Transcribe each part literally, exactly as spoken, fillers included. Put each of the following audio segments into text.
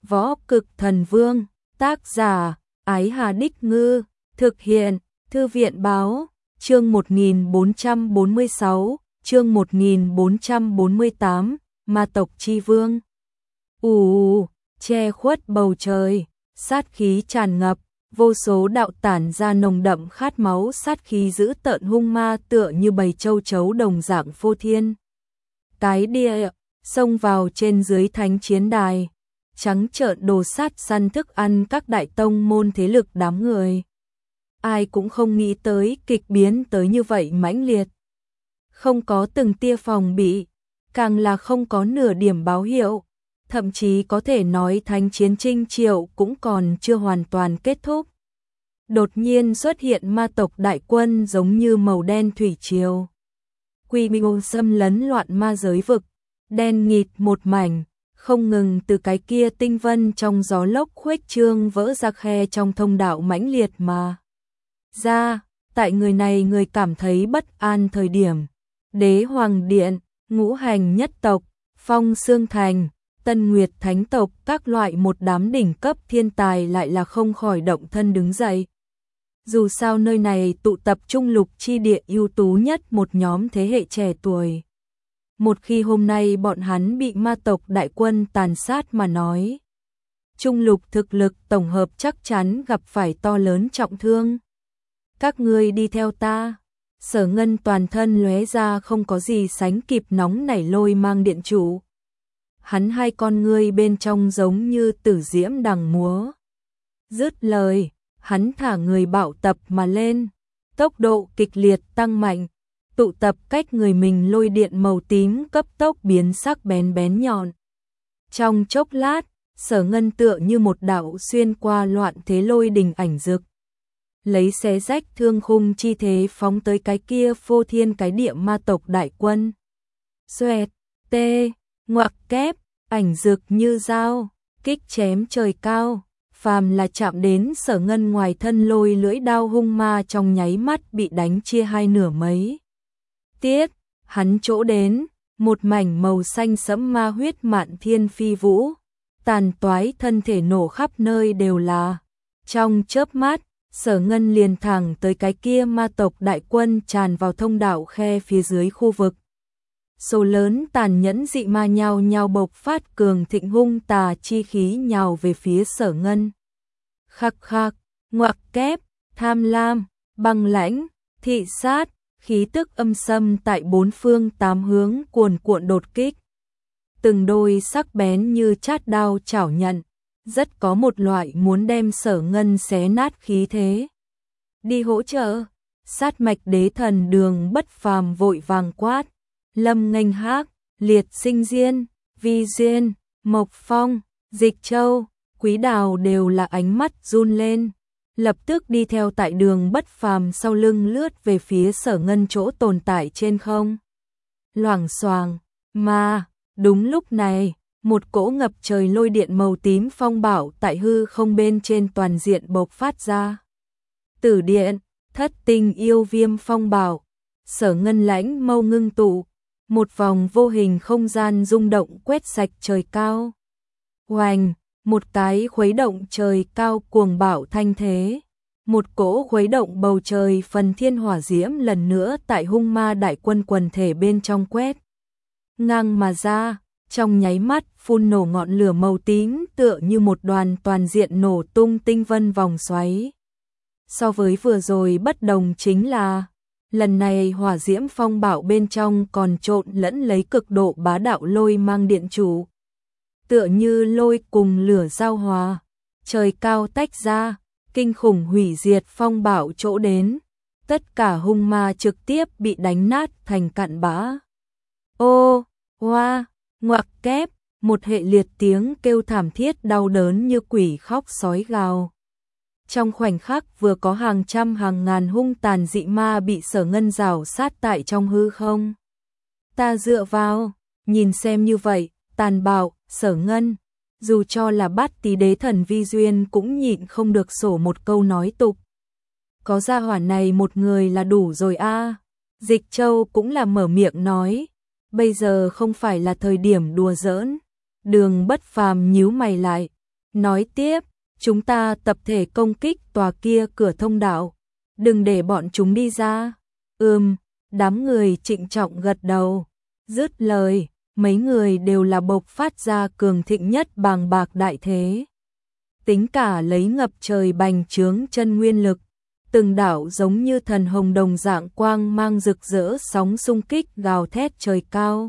Võ Cực Thần Vương, tác giả, Ái Hà Đích Ngư, thực hiện, Thư viện Báo, chương một nghìn bốn trăm bốn mươi sáu, chương một nghìn bốn trăm bốn mươi tám, Ma tộc chi vương. Ù, che khuất bầu trời, sát khí tràn ngập, vô số đạo tản ra nồng đậm khát máu, sát khí dữ tợn hung ma tựa như bầy châu chấu đồng dạng phô thiên. Cái địa, xông vào trên dưới thánh chiến đài, trắng trợn đồ sát săn thức ăn các đại tông môn thế lực đám người. Ai cũng không nghĩ tới kịch biến tới như vậy mãnh liệt. Không có từng tia phòng bị, càng là không có nửa điểm báo hiệu, thậm chí có thể nói thánh chiến Trinh Triệu cũng còn chưa hoàn toàn kết thúc. Đột nhiên xuất hiện ma tộc đại quân giống như màu đen thủy triều. Quy mô xâm lấn loạn ma giới vực, đen nghịt một mảnh, không ngừng từ cái kia tinh vân trong gió lốc khuếch trương vỡ ra khe trong thông đạo mãnh liệt mà. Ra, tại người này người cảm thấy bất an thời điểm, Đế Hoàng Điện, Ngũ Hành Nhất Tộc, Phong Xương Thành, Tân Nguyệt Thánh Tộc, các loại một đám đỉnh cấp thiên tài lại là không khỏi động thân đứng dậy. Dù sao nơi này tụ tập trung lục chi địa ưu tú nhất một nhóm thế hệ trẻ tuổi. Một khi hôm nay bọn hắn bị ma tộc đại quân tàn sát mà nói, trung lục thực lực tổng hợp chắc chắn gặp phải to lớn trọng thương. Các ngươi đi theo ta. Sở Ngân toàn thân lóe ra không có gì sánh kịp nóng nảy lôi mang điện chủ. Hắn hai con ngươi bên trong giống như tử diễm đằng múa. Dứt lời, hắn thả người bạo tập mà lên, tốc độ kịch liệt tăng mạnh, tụ tập cách người mình lôi điện màu tím cấp tốc biến sắc bén bén nhọn. Trong chốc lát, Sở Ngân tựa như một đạo xuyên qua loạn thế lôi đình ảnh dực, lấy xé rách thương khung chi thế phóng tới cái kia phô thiên cái địa ma tộc đại quân. Xoẹt, tê, ngoặc kép, ảnh dực như dao, kích chém trời cao, phàm là chạm đến Sở Ngân ngoài thân lôi lưỡi đao hung ma trong nháy mắt bị đánh chia hai nửa mấy. Tiếc, hắn chỗ đến, một mảnh màu xanh sẫm ma huyết mạn thiên phi vũ, tàn toái thân thể nổ khắp nơi đều là. Trong chớp mắt, Sở Ngân liền thẳng tới cái kia ma tộc đại quân tràn vào thông đạo khe phía dưới khu vực. Số lớn tàn nhẫn dị ma nhao nhao bộc phát cường thịnh hung tà chi khí nhào về phía Sở Ngân. Khắc khắc, ngoặc kép, tham lam, băng lãnh, thị sát, khí tức âm sâm tại bốn phương tám hướng cuồn cuộn đột kích. Từng đôi sắc bén như chát đao chảo nhận, rất có một loại muốn đem Sở Ngân xé nát khí thế. Đi hỗ trợ, sát mạch đế thần Đường Bất Phàm vội vàng quát. Lâm Nghênh Hác, Liệt Sinh Diên, Vi Diên, Mộc Phong, Dịch Châu, Quý Đào đều là ánh mắt run lên, lập tức đi theo tại Đường Bất Phàm sau lưng lướt về phía Sở Ngân chỗ tồn tại trên không. Loảng xoàng, mà, đúng lúc này, một cỗ ngập trời lôi điện màu tím phong bạo tại hư không bên trên toàn diện bộc phát ra. Tử điện, thất tình yêu viêm phong bạo, Sở Ngân lãnh mâu ngưng tụ, một vòng vô hình không gian rung động quét sạch trời cao. Oanh, một cái khuấy động trời cao cuồng bạo thanh thế. Một cỗ khuấy động bầu trời phần thiên hỏa diễm lần nữa tại hung ma đại quân quần thể bên trong quét ngang mà ra, trong nháy mắt phun nổ ngọn lửa màu tím tựa như một đoàn toàn diện nổ tung tinh vân vòng xoáy. So với vừa rồi bất đồng chính là, lần này hỏa diễm phong bạo bên trong còn trộn lẫn lấy cực độ bá đạo lôi mang điện chủ. Tựa như lôi cùng lửa giao hòa, trời cao tách ra, kinh khủng hủy diệt phong bạo chỗ đến, tất cả hung ma trực tiếp bị đánh nát thành cặn bã. Ô, hoa, ngoặc kép, một hệ liệt tiếng kêu thảm thiết đau đớn như quỷ khóc sói gào. Trong khoảnh khắc vừa có hàng trăm hàng ngàn hung tàn dị ma bị Sở Ngân rào sát tại trong hư không. Ta dựa vào, nhìn xem như vậy, tàn bạo, Sở Ngân, dù cho là Bát Tí đế thần Vi Duyên cũng nhịn không được sổ một câu nói tục. Có gia hỏa này một người là đủ rồi a. Dịch Châu cũng là mở miệng nói, bây giờ không phải là thời điểm đùa giỡn. Đường Bất Phàm nhíu mày lại, nói tiếp, chúng ta tập thể công kích tòa kia cửa thông đạo, đừng để bọn chúng đi ra. Ừm, đám người trịnh trọng gật đầu, dứt lời, mấy người đều là bộc phát ra cường thịnh nhất bàng bạc đại thế. Tính cả lấy ngập trời bành trướng chân nguyên lực, từng đảo giống như thần hồng đồng dạng quang mang rực rỡ sóng xung kích gào thét trời cao,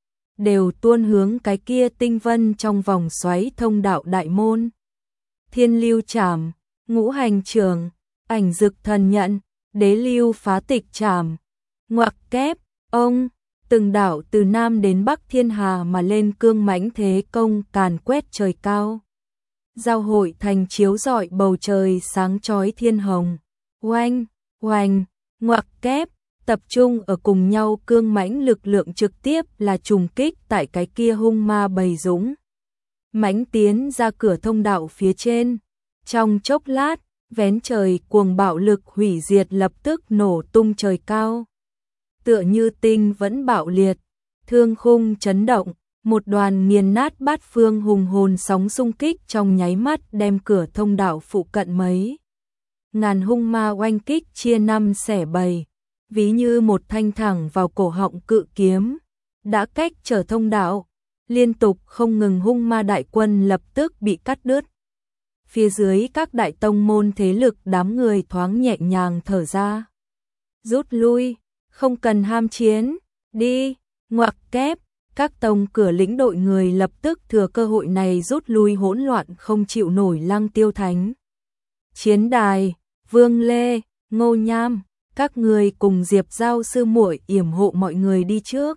đều tuôn hướng cái kia tinh vân trong vòng xoáy thông đạo đại môn. Thiên lưu trảm, ngũ hành trường, ảnh dực thần nhận, đế lưu phá tịch trảm, ngoặc kép, ông, từng đảo từ Nam đến Bắc thiên hà mà lên cương mãnh thế công càn quét trời cao. Giao hội thành chiếu rọi bầu trời sáng chói thiên hồng, oanh, oanh, ngoặc kép, tập trung ở cùng nhau cương mãnh lực lượng trực tiếp là trùng kích tại cái kia hung ma bầy dũng. Mãnh tiến ra cửa thông đạo phía trên, trong chốc lát, vén trời cuồng bạo lực hủy diệt lập tức nổ tung trời cao. Tựa như tinh vẫn bạo liệt, thương khung chấn động, một đoàn nghiền nát bát phương hùng hồn sóng xung kích trong nháy mắt đem cửa thông đạo phụ cận mấy ngàn hung ma oanh kích chia năm xẻ bảy, ví như một thanh thẳng vào cổ họng cự kiếm, đã cách trở thông đạo, liên tục không ngừng hung ma đại quân lập tức bị cắt đứt. Phía dưới các đại tông môn thế lực đám người thoáng nhẹ nhàng thở ra. Rút lui, không cần ham chiến, đi, ngoặc kép, các tông cửa lĩnh đội người lập tức thừa cơ hội này rút lui hỗn loạn không chịu nổi Lăng Tiêu Thánh. Chiến đài, Vương Lê, Ngô Nham, các người cùng Diệp Giao sư muội yểm hộ mọi người đi trước.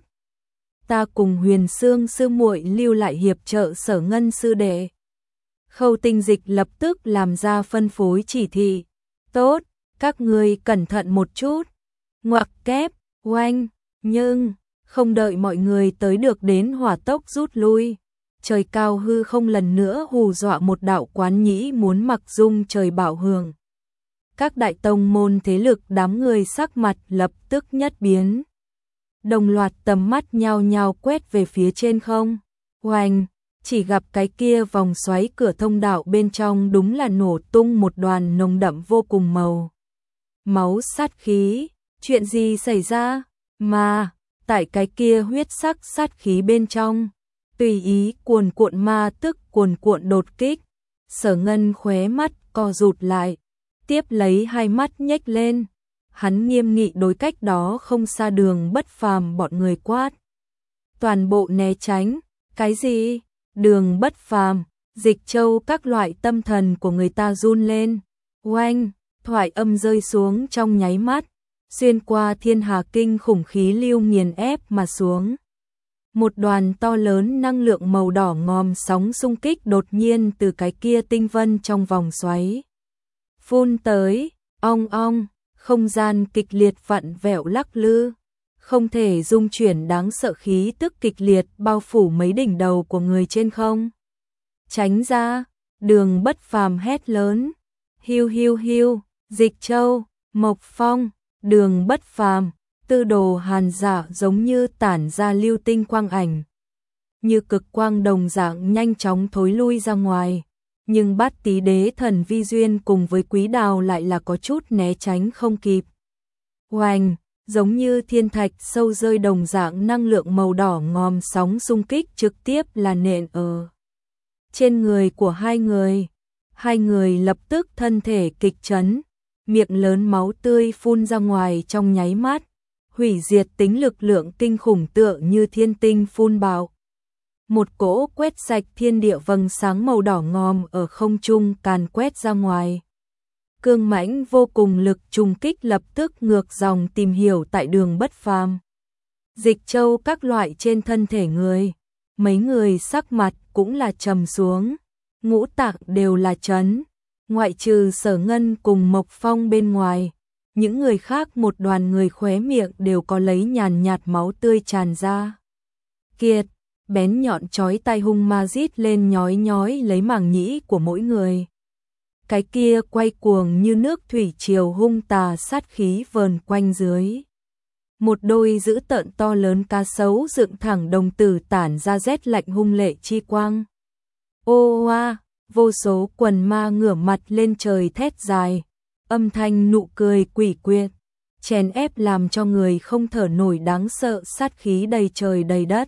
Ta cùng Huyền Sương sư muội lưu lại hiệp trợ Sở Ngân sư đệ. Khâu Tinh Dịch lập tức làm ra phân phối chỉ thị. Tốt, các người cẩn thận một chút. Ngoặc kép, oanh, nhưng không đợi mọi người tới được đến hỏa tốc rút lui. Trời cao hư không lần nữa hù dọa một đạo quán nhĩ muốn mặc dung trời bạo hưởng. Các đại tông môn thế lực đám người sắc mặt lập tức nhất biến. Đồng loạt tầm mắt nhao nhao quét về phía trên không. Oanh, chỉ gặp cái kia vòng xoáy cửa thông đạo bên trong đúng là nổ tung một đoàn nồng đậm vô cùng màu máu sát khí. Chuyện gì xảy ra? Mà, tại cái kia huyết sắc sát khí bên trong, tùy ý cuồn cuộn ma tức cuồn cuộn đột kích. Sở Ngân khóe mắt co rụt lại, tiếp lấy hai mắt nhếch lên. Hắn nghiêm nghị đối cách đó không xa Đường Bất Phàm bọn người quát. Toàn bộ né tránh, cái gì? Đường Bất Phàm, Dịch Châu các loại tâm thần của người ta run lên. Oanh, thoại âm rơi xuống trong nháy mắt, xuyên qua thiên hà kinh khủng khí lưu nghiền ép mà xuống. Một đoàn to lớn năng lượng màu đỏ ngòm sóng xung kích đột nhiên từ cái kia tinh vân trong vòng xoáy phun tới, ong ong, không gian kịch liệt vặn vẹo lắc lư, không thể dung chuyển đáng sợ khí tức kịch liệt bao phủ mấy đỉnh đầu của người trên không. Tránh ra, Đường Bất Phàm hét lớn, hiu hiu hiu, Dịch Châu, Mộc Phong, Đường Bất Phàm, Tư Đồ Hàn Dạ giống như tản ra lưu tinh quang ảnh, như cực quang đồng dạng nhanh chóng thối lui ra ngoài. Nhưng Bát Tí Đế Thần Vi Duyên cùng với Quý Đào lại là có chút né tránh không kịp. Oanh, giống như thiên thạch sâu rơi đồng dạng năng lượng màu đỏ ngòm sóng xung kích trực tiếp là nện ở trên người của hai người. Hai người lập tức thân thể kịch chấn, miệng lớn máu tươi phun ra ngoài trong nháy mắt, hủy diệt tính lực lượng kinh khủng tựa như thiên tinh phun bạo. Một cỗ quét sạch thiên địa vầng sáng màu đỏ ngòm ở không trung càn quét ra ngoài. Cương mãnh vô cùng lực trùng kích lập tức ngược dòng tìm hiểu tại Đường Bất Phàm. Dịch Châu các loại trên thân thể người, mấy người sắc mặt cũng là trầm xuống, ngũ tạng đều là chấn, ngoại trừ Sở Ngân cùng Mộc Phong bên ngoài, những người khác một đoàn người khóe miệng đều có lấy nhàn nhạt máu tươi tràn ra. Kiệt, bén nhọn chói tai hung ma rít lên nhói nhói lấy màng nhĩ của mỗi người. Cái kia quay cuồng như nước thủy triều hung tà sát khí vờn quanh dưới. Một đôi dữ tợn to lớn cá sấu dựng thẳng đồng tử tản ra rét lạnh hung lệ chi quang. Ô oa, vô số quần ma ngửa mặt lên trời thét dài, âm thanh nụ cười quỷ quyệt, chèn ép làm cho người không thở nổi, đáng sợ, sát khí đầy trời đầy đất.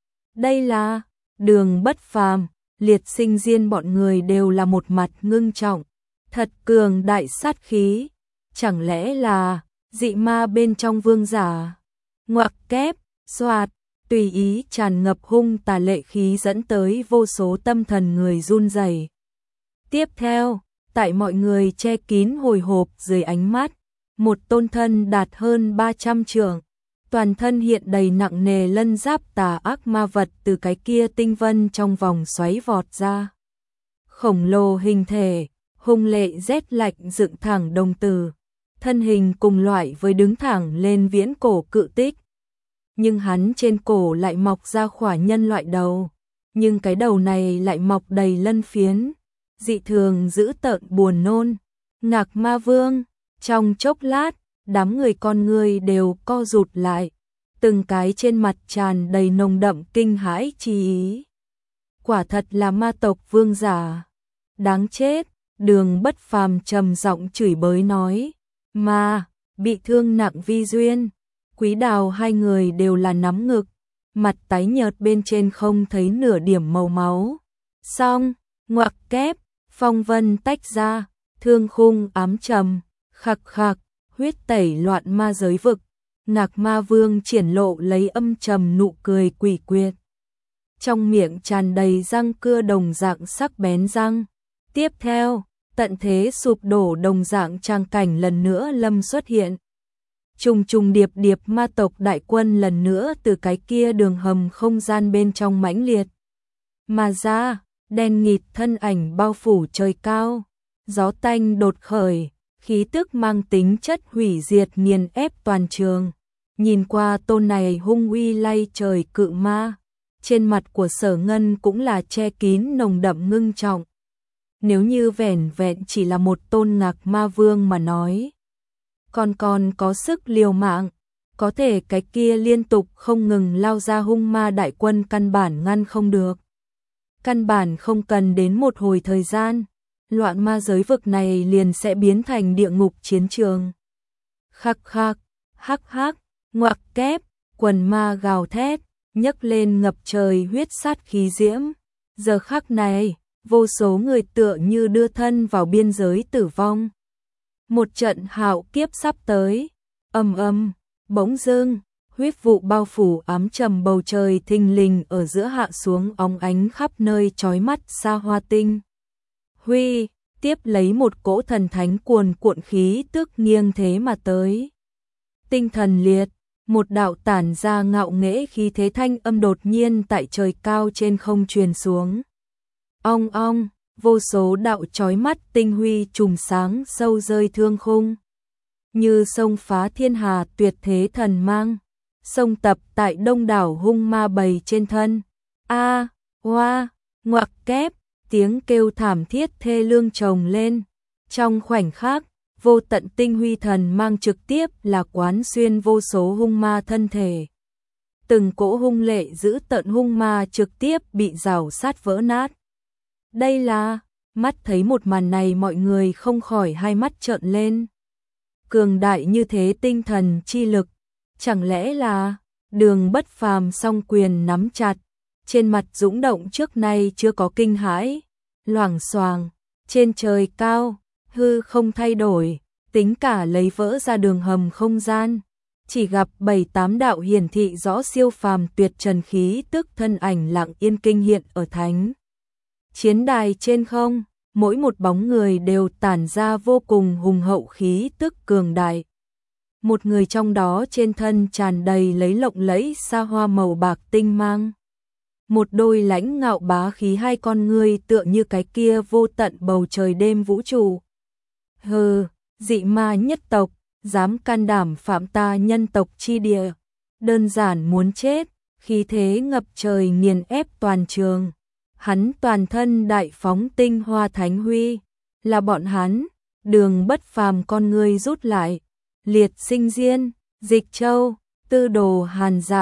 Đây là Đường Bất Phàm, Liệt Sinh Diên bọn người đều là một mặt ngưng trọng, thật cường đại sát khí, chẳng lẽ là dị ma bên trong vương giả? Ngoặc kép, xoạt, tùy ý tràn ngập hung tà lệ khí dẫn tới vô số tâm thần người run rẩy. Tiếp theo, tại mọi người che kín hồi hộp dưới ánh mắt, một tôn thân đạt hơn ba trăm trượng, toàn thân hiện đầy nặng nề lân giáp tà ác ma vật từ cái kia tinh vân trong vòng xoáy vọt ra. Khổng lồ hình thể, hung lệ rét lạnh dựng thẳng đồng tử, thân hình cùng loại với đứng thẳng lên viễn cổ cự tích. Nhưng hắn trên cổ lại mọc ra khỏa nhân loại đầu, nhưng cái đầu này lại mọc đầy lân phiến, dị thường dữ tợn buồn nôn. Ngạc Ma Vương, trong chốc lát, đám người con người đều co rụt lại, từng cái trên mặt tràn đầy nồng đậm kinh hãi chi ý. Quả thật là ma tộc vương giả. Đáng chết, Đường Bất Phàm trầm giọng chửi bới nói. Mà, bị thương nặng Vi Duyên, Quý Đào hai người đều là nắm ngực, mặt tái nhợt, bên trên không thấy nửa điểm màu máu. Xong, ngoặc kép, phong vân tách ra, thương khung ám trầm, khạc khạc, huyết tẩy loạn ma giới vực. Ngạc Ma Vương triển lộ lấy âm trầm nụ cười quỷ quyệt, trong miệng tràn đầy răng cưa đồng dạng sắc bén răng. Tiếp theo, tận thế sụp đổ đồng dạng trang cảnh lần nữa lâm xuất hiện. Trùng trùng điệp điệp ma tộc đại quân lần nữa từ cái kia đường hầm không gian bên trong mãnh liệt mà ra, đen nghịt thân ảnh bao phủ trời cao, gió tanh đột khởi, khí tức mang tính chất hủy diệt nghiền ép toàn trường. Nhìn qua tôn này hung uy lay trời cự ma, trên mặt của Sở Ngân cũng là che kín nồng đậm ngưng trọng. Nếu như vẻn vẹn chỉ là một tôn Ngạc Ma Vương mà nói, còn còn có sức liều mạng, có thể cái kia liên tục không ngừng lao ra hung ma đại quân căn bản ngăn không được. Căn bản không cần đến một hồi thời gian, loạn ma giới vực này liền sẽ biến thành địa ngục chiến trường. Khắc khắc, hắc hắc, ngoặc kép, quần ma gào thét, nhấc lên ngập trời huyết sát khí diễm. Giờ khắc này, vô số người tựa như đưa thân vào biên giới tử vong. Một trận hạo kiếp sắp tới, ầm ầm, bỗng dưng, huyết vụ bao phủ ám trầm bầu trời thình lình ở giữa hạ xuống óng ánh khắp nơi chói mắt xa hoa tinh. Huy, tiếp lấy một cỗ thần thánh cuồn cuộn khí tức nghiêng thế mà tới. Tinh thần liệt, một đạo tản ra ngạo nghễ khí thế thanh âm đột nhiên tại trời cao trên không truyền xuống. Ong ong, vô số đạo chói mắt tinh huy trùm sáng sâu rơi thương khung. Như sông phá thiên hà tuyệt thế thần mang, sông tập tại đông đảo hung ma bầy trên thân. A, hoa, ngoặc kép, tiếng kêu thảm thiết thê lương chồng lên. Trong khoảnh khắc, vô tận tinh huy thần mang trực tiếp là quán xuyên vô số hung ma thân thể. Từng cỗ hung lệ giữ tận hung ma trực tiếp bị rào sát vỡ nát. Đây là, mắt thấy một màn này mọi người không khỏi hai mắt trợn lên. Cường đại như thế tinh thần chi lực, chẳng lẽ là Đường Bất Phàm song quyền nắm chặt, trên mặt dũng động trước nay chưa có kinh hãi, loảng xoảng, trên trời cao, hư không thay đổi, tính cả lấy vỡ ra đường hầm không gian, chỉ gặp bảy tám đạo hiển thị rõ siêu phàm tuyệt trần khí tức thân ảnh lặng yên kinh hiện ở thánh chiến đài trên không, mỗi một bóng người đều tản ra vô cùng hùng hậu khí tức cường đại. Một người trong đó trên thân tràn đầy lấy lộng lẫy sa hoa màu bạc tinh mang. Một đôi lãnh ngạo bá khí, hai con ngươi tựa như cái kia vô tận bầu trời đêm vũ trụ. Hừ, dị ma nhất tộc, dám can đảm phạm ta nhân tộc chi địa, đơn giản muốn chết, khí thế ngập trời nghiền ép toàn trường. Hắn toàn thân đại phóng tinh hoa thánh huy, là bọn hắn. Đường Bất Phàm con ngươi rút lại, Liệt Sinh Diên, Dịch Châu, Tư Đồ Hàn Dạ,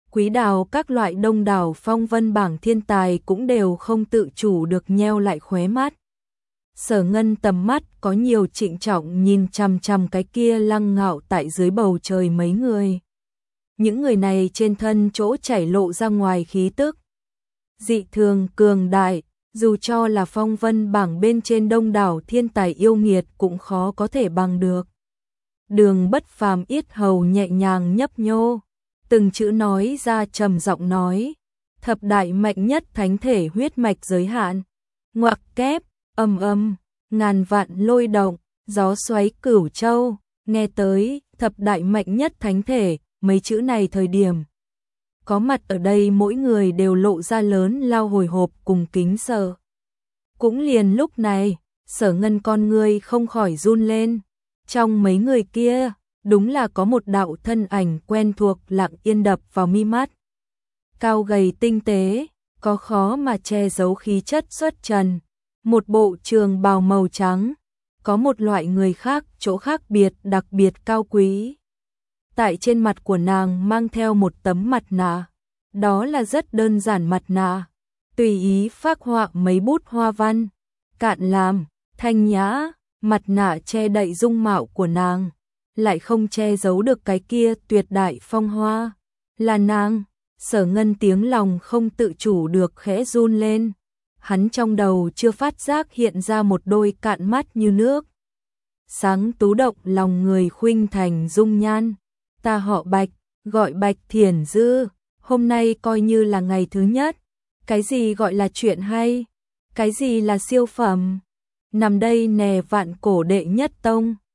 quý đào các loại đông đảo phong vân bảng thiên tài cũng đều không tự chủ được nheo lại khóe mắt. Sở Ngân tầm mắt có nhiều trịnh trọng nhìn chằm chằm cái kia lăng ngạo tại dưới bầu trời mấy người. Những người này trên thân chỗ chảy lộ ra ngoài khí tức dị thường cường đại, dù cho là phong vân bảng bên trên đông đảo thiên tài yêu nghiệt cũng khó có thể bằng được. Đường Bất Phàm yết hầu nhẹ nhàng nhấp nhô, từng chữ nói ra trầm giọng nói, thập đại mạnh nhất thánh thể huyết mạch giới hạn, ngoặc kép, âm âm, ngàn vạn lôi động, gió xoáy cửu châu, nghe tới thập đại mạnh nhất thánh thể, mấy chữ này thời điểm có mặt ở đây mỗi người đều lộ ra lớn lao hồi hộp cùng kính sợ. Cũng liền lúc này, Sở Ngân con người không khỏi run lên. Trong mấy người kia, đúng là có một đạo thân ảnh quen thuộc lặng yên đập vào mi mắt. Cao gầy tinh tế, có khó mà che giấu khí chất xuất trần. Một bộ trường bào màu trắng, có một loại người khác chỗ khác biệt đặc biệt cao quý. Tại trên mặt của nàng mang theo một tấm mặt nạ, đó là rất đơn giản mặt nạ, tùy ý phác họa mấy bút hoa văn, cạn làm, thanh nhã, mặt nạ che đậy dung mạo của nàng, lại không che giấu được cái kia tuyệt đại phong hoa, là nàng. Sở Ngân tiếng lòng không tự chủ được khẽ run lên, hắn trong đầu chưa phát giác hiện ra một đôi cạn mắt như nước, sáng tú động lòng người khuynh thành dung nhan. Ta họ Bạch, gọi Bạch Thiển Dư, hôm nay coi như là ngày thứ nhất. Cái gì gọi là chuyện hay? Cái gì là siêu phẩm? Nằm đây nè vạn cổ đệ nhất tông.